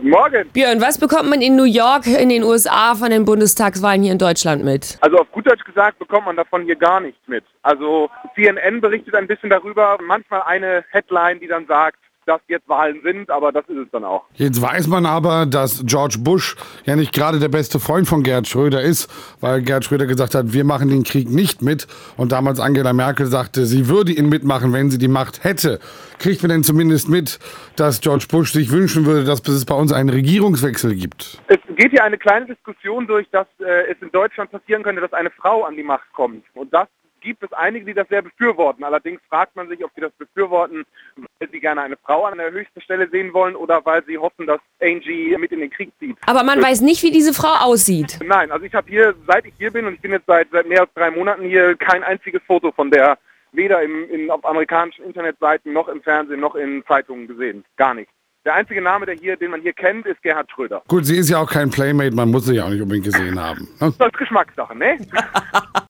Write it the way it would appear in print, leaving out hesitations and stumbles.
Morgen. Björn, was bekommt man in New York, in den USA von den Bundestagswahlen hier in Deutschland mit? Also auf gut Deutsch gesagt bekommt man davon hier gar nichts mit. Also CNN berichtet ein bisschen darüber, manchmal eine Headline, die dann sagt, dass jetzt Wahlen sind, aber das ist es dann auch. Jetzt weiß man aber, dass George Bush ja nicht gerade der beste Freund von Gerhard Schröder ist, weil Gerhard Schröder gesagt hat, wir machen den Krieg nicht mit. Und damals Angela Merkel sagte, sie würde ihn mitmachen, wenn sie die Macht hätte. Kriegt man denn zumindest mit, dass George Bush sich wünschen würde, dass es bei uns einen Regierungswechsel gibt? Es geht hier eine kleine Diskussion durch, dass es in Deutschland passieren könnte, dass eine Frau an die Macht kommt. Und das gibt es einige, die das sehr befürworten. Allerdings fragt man sich, ob sie das befürworten, weil sie gerne eine Frau an der höchsten Stelle sehen wollen oder weil sie hoffen, dass Angie mit in den Krieg zieht. Aber man weiß nicht, wie diese Frau aussieht. Nein, also ich habe hier, seit ich hier bin, und ich bin jetzt seit mehr als 3 Monaten hier, kein einziges Foto von der weder auf amerikanischen Internetseiten noch im Fernsehen noch in Zeitungen gesehen. Gar nicht. Der einzige Name, den man hier kennt, ist Gerhard Schröder. Gut, sie ist ja auch kein Playmate, man muss sie ja auch nicht unbedingt gesehen haben. Ne? Das ist Geschmackssache, ne?